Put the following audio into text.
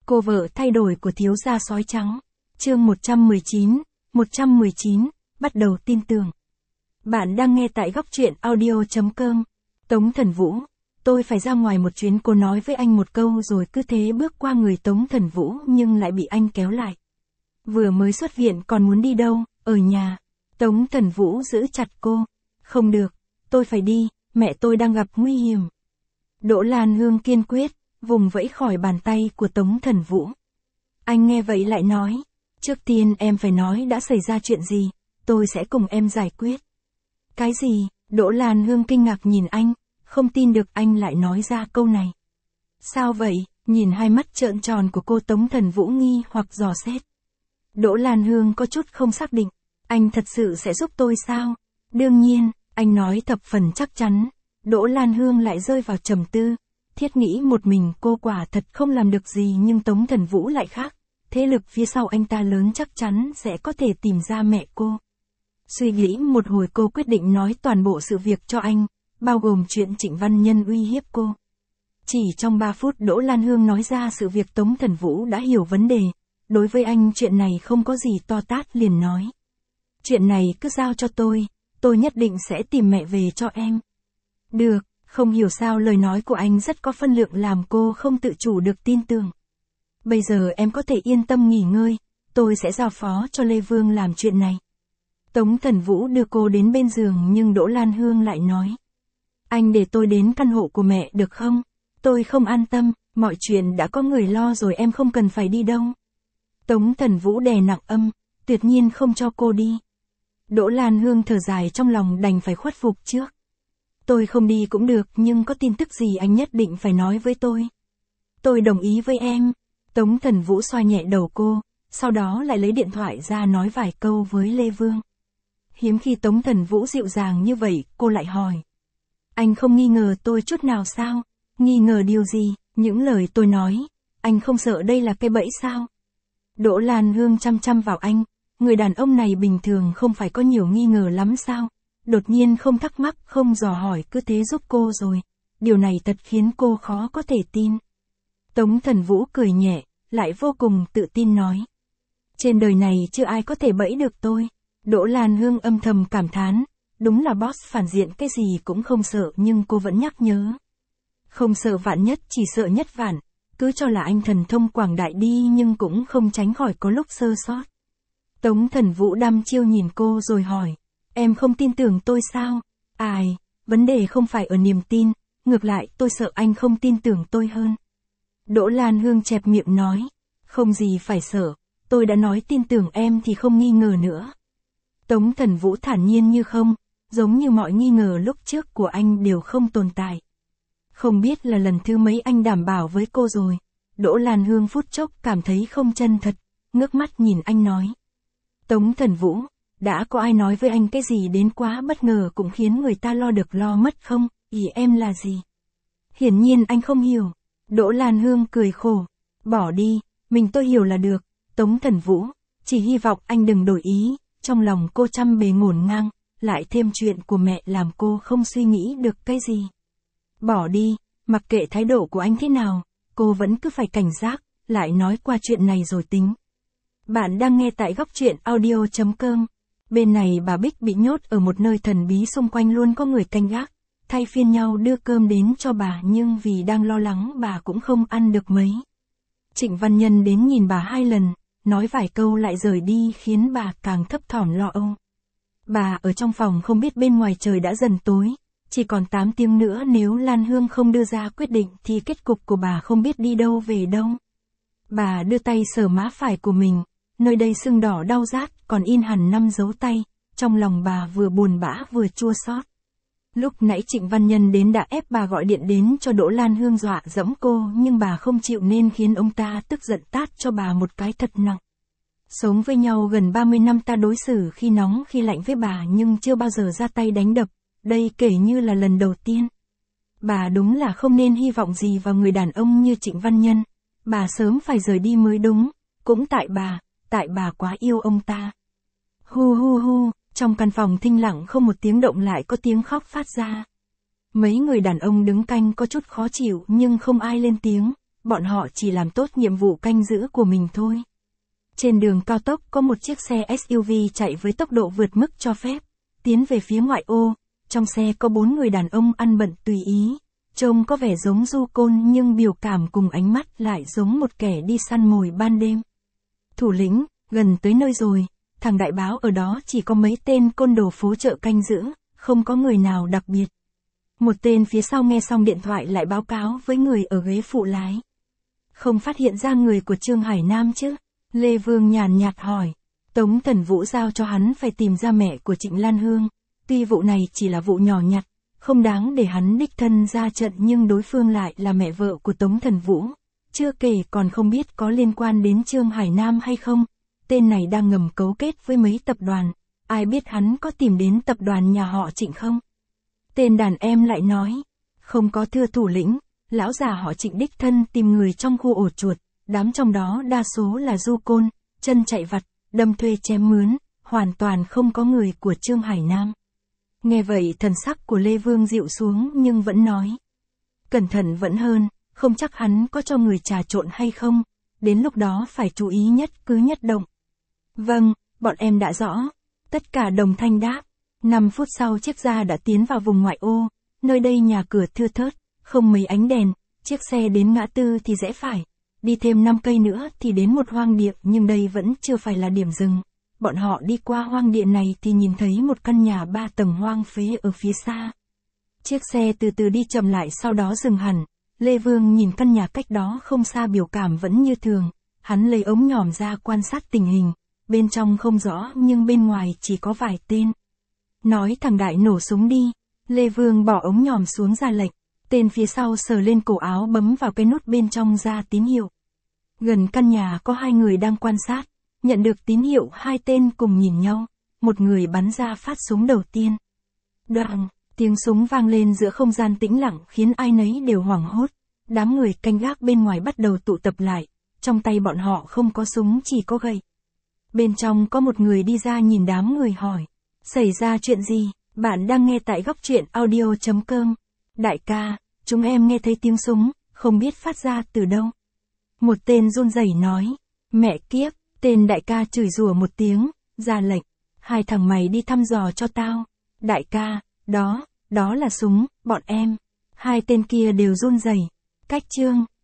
Cô vợ thay đổi của thiếu gia sói trắng. Chương 119, bắt đầu tin tưởng. Bạn đang nghe tại góc truyện audio.com. Tống Thần Vũ, tôi phải ra ngoài một chuyến, cô nói với anh một câu rồi cứ thế bước qua người Tống Thần Vũ nhưng lại bị anh kéo lại. Vừa mới xuất viện còn muốn đi đâu, ở nhà. Tống Thần Vũ giữ chặt cô. Không được, tôi phải đi, mẹ tôi đang gặp nguy hiểm. Đỗ Lan Hương kiên quyết, vùng vẫy khỏi bàn tay của Tống Thần Vũ. Anh nghe vậy lại nói, trước tiên em phải nói đã xảy ra chuyện gì, tôi sẽ cùng em giải quyết. Cái gì? Đỗ Lan Hương kinh ngạc nhìn anh, không tin được anh lại nói ra câu này. Sao vậy? Nhìn hai mắt trợn tròn của cô, Tống Thần Vũ nghi hoặc dò xét. Đỗ Lan Hương có chút không xác định, anh thật sự sẽ giúp tôi sao? Đương nhiên, anh nói thập phần chắc chắn. Đỗ Lan Hương lại rơi vào trầm tư. Thiết nghĩ một mình cô quả thật không làm được gì, nhưng Tống Thần Vũ lại khác. Thế lực phía sau anh ta lớn, chắc chắn sẽ có thể tìm ra mẹ cô. Suy nghĩ một hồi, cô quyết định nói toàn bộ sự việc cho anh, bao gồm chuyện Trịnh Văn Nhân uy hiếp cô. Chỉ trong 3 phút Đỗ Lan Hương nói ra sự việc, Tống Thần Vũ đã hiểu vấn đề. Đối với anh chuyện này không có gì to tát, liền nói. Chuyện này cứ giao cho tôi nhất định sẽ tìm mẹ về cho em. Được, không hiểu sao lời nói của anh rất có phân lượng làm cô không tự chủ được tin tưởng. Bây giờ em có thể yên tâm nghỉ ngơi, tôi sẽ giao phó cho Lê Vương làm chuyện này. Tống Thần Vũ đưa cô đến bên giường nhưng Đỗ Lan Hương lại nói. Anh để tôi đến căn hộ của mẹ được không? Tôi không an tâm, mọi chuyện đã có người lo rồi, em không cần phải đi đâu. Tống Thần Vũ đè nặng âm, tuyệt nhiên không cho cô đi. Đỗ Lan Hương thở dài trong lòng, đành phải khuất phục trước. Tôi không đi cũng được, nhưng có tin tức gì anh nhất định phải nói với tôi. Tôi đồng ý với em. Tống Thần Vũ xoa nhẹ đầu cô, sau đó lại lấy điện thoại ra nói vài câu với Lê Vương. Hiếm khi Tống Thần Vũ dịu dàng như vậy, cô lại hỏi. Anh không nghi ngờ tôi chút nào sao? Nghi ngờ điều gì? Những lời tôi nói, anh không sợ đây là cái bẫy sao? Đỗ Lan Hương chăm chăm vào anh, người đàn ông này bình thường không phải có nhiều nghi ngờ lắm sao? Đột nhiên không thắc mắc, không dò hỏi, cứ thế giúp cô rồi. Điều này thật khiến cô khó có thể tin. Tống Thần Vũ cười nhẹ, lại vô cùng tự tin nói. Trên đời này chưa ai có thể bẫy được tôi. Đỗ Lan Hương âm thầm cảm thán, đúng là boss phản diện cái gì cũng không sợ, nhưng cô vẫn nhắc nhớ. Không sợ vạn nhất, chỉ sợ nhất vạn. Cứ cho là anh thần thông quảng đại đi, nhưng cũng không tránh khỏi có lúc sơ sót. Tống Thần Vũ đăm chiêu nhìn cô rồi hỏi. Em không tin tưởng tôi sao? Ai, vấn đề không phải ở niềm tin, ngược lại tôi sợ anh không tin tưởng tôi hơn. Đỗ Lan Hương chẹp miệng nói. Không gì phải sợ, tôi đã nói tin tưởng em thì không nghi ngờ nữa. Tống Thần Vũ thản nhiên như không, giống như mọi nghi ngờ lúc trước của anh đều không tồn tại. Không biết là lần thứ mấy anh đảm bảo với cô rồi. Đỗ Lan Hương phút chốc cảm thấy không chân thật, ngước mắt nhìn anh nói. Tống Thần Vũ, đã có ai nói với anh cái gì đến quá bất ngờ cũng khiến người ta lo được lo mất không? Ý em là gì? Hiển nhiên anh không hiểu. Đỗ Lan Hương cười khổ. Bỏ đi, mình tôi hiểu là được. Tống Thần Vũ, chỉ hy vọng anh đừng đổi ý. Trong lòng cô trăm bề ngổn ngang, lại thêm chuyện của mẹ làm cô không suy nghĩ được cái gì. Bỏ đi, mặc kệ thái độ của anh thế nào, cô vẫn cứ phải cảnh giác, lại nói qua chuyện này rồi tính. Bạn đang nghe tại góc truyện audio.com. Bên này bà Bích bị nhốt ở một nơi thần bí, xung quanh luôn có người canh gác, thay phiên nhau đưa cơm đến cho bà, nhưng vì đang lo lắng bà cũng không ăn được mấy. Trịnh Văn Nhân đến nhìn bà 2 lần, nói vài câu lại rời đi khiến bà càng thấp thỏm lo âu. Bà ở trong phòng không biết bên ngoài trời đã dần tối, chỉ còn 8 tiếng nữa, nếu Lan Hương không đưa ra quyết định thì kết cục của bà không biết đi đâu về đâu. Bà đưa tay sờ má phải của mình, nơi đây sưng đỏ đau rát, còn in hẳn 5 dấu tay, trong lòng bà vừa buồn bã vừa chua xót. Lúc nãy Trịnh Văn Nhân đến đã ép bà gọi điện đến cho Đỗ Lan Hương dọa dẫm cô, nhưng bà không chịu nên khiến ông ta tức giận tát cho bà một cái thật nặng. Sống với nhau gần 30 năm, ta đối xử khi nóng khi lạnh với bà nhưng chưa bao giờ ra tay đánh đập, đây kể như là lần đầu tiên. Bà đúng là không nên hy vọng gì vào người đàn ông như Trịnh Văn Nhân, bà sớm phải rời đi mới đúng, cũng tại bà quá yêu ông ta. Hu hu hu, trong căn phòng thinh lặng không một tiếng động lại có tiếng khóc phát ra. Mấy người đàn ông đứng canh có chút khó chịu nhưng không ai lên tiếng, bọn họ chỉ làm tốt nhiệm vụ canh giữ của mình thôi. Trên đường cao tốc có một chiếc xe SUV chạy với tốc độ vượt mức cho phép, tiến về phía ngoại ô, trong xe có 4 người đàn ông ăn bận tùy ý, trông có vẻ giống du côn nhưng biểu cảm cùng ánh mắt lại giống một kẻ đi săn mồi ban đêm. Thủ lĩnh, gần tới nơi rồi, thằng đại báo ở đó chỉ có mấy tên côn đồ phố chợ canh giữ, không có người nào đặc biệt. Một tên phía sau nghe xong điện thoại lại báo cáo với người ở ghế phụ lái. Không phát hiện ra người của Trương Hải Nam chứ? Lê Vương nhàn nhạt hỏi. Tống Thần Vũ giao cho hắn phải tìm ra mẹ của Trịnh Lan Hương. Tuy vụ này chỉ là vụ nhỏ nhặt, không đáng để hắn đích thân ra trận nhưng đối phương lại là mẹ vợ của Tống Thần Vũ. Chưa kể còn không biết có liên quan đến Trương Hải Nam hay không. Tên này đang ngầm cấu kết với mấy tập đoàn. Ai biết hắn có tìm đến tập đoàn nhà họ Trịnh không? Tên đàn em lại nói. Không có thưa thủ lĩnh, lão già họ Trịnh đích thân tìm người trong khu ổ chuột. Đám trong đó đa số là du côn, chân chạy vặt, đâm thuê chém mướn, hoàn toàn không có người của Trương Hải Nam. Nghe vậy thần sắc của Lê Vương dịu xuống nhưng vẫn nói. Cẩn thận vẫn hơn, không chắc hắn có cho người trà trộn hay không, đến lúc đó phải chú ý nhất cứ nhất động. Vâng, bọn em đã rõ. Tất cả đồng thanh đáp. 5 phút sau chiếc gia đã tiến vào vùng ngoại ô, nơi đây nhà cửa thưa thớt, không mấy ánh đèn, chiếc xe đến ngã tư thì rẽ phải. Đi thêm 5 cây nữa thì đến một hoang địa nhưng đây vẫn chưa phải là điểm dừng. Bọn họ đi qua hoang địa này thì nhìn thấy một căn nhà 3 tầng hoang phế ở phía xa. Chiếc xe từ từ đi chậm lại sau đó dừng hẳn. Lê Vương nhìn căn nhà cách đó không xa biểu cảm vẫn như thường. Hắn lấy ống nhòm ra quan sát tình hình. Bên trong không rõ nhưng bên ngoài chỉ có vài tên. Nói thằng Đại nổ súng đi. Lê Vương bỏ ống nhòm xuống ra lệnh. Tên phía sau sờ lên cổ áo bấm vào cái nút bên trong ra tín hiệu. Gần căn nhà có 2 người đang quan sát. Nhận được tín hiệu 2 tên cùng nhìn nhau. Một người bắn ra phát súng đầu tiên. Đoàng, tiếng súng vang lên giữa không gian tĩnh lặng khiến ai nấy đều hoảng hốt. Đám người canh gác bên ngoài bắt đầu tụ tập lại. Trong tay bọn họ không có súng chỉ có gậy. Bên trong có một người đi ra nhìn đám người hỏi. Xảy ra chuyện gì? Bạn đang nghe tại Góc Truyện Audio.com. Đại ca, chúng em nghe thấy tiếng súng, không biết phát ra từ đâu. Một tên run rẩy nói. Mẹ kiếp, tên đại ca chửi rủa một tiếng, ra lệnh. 2 thằng mày đi thăm dò cho tao. Đại ca, đó là súng, bọn em. 2 tên kia đều run rẩy. Cách Trương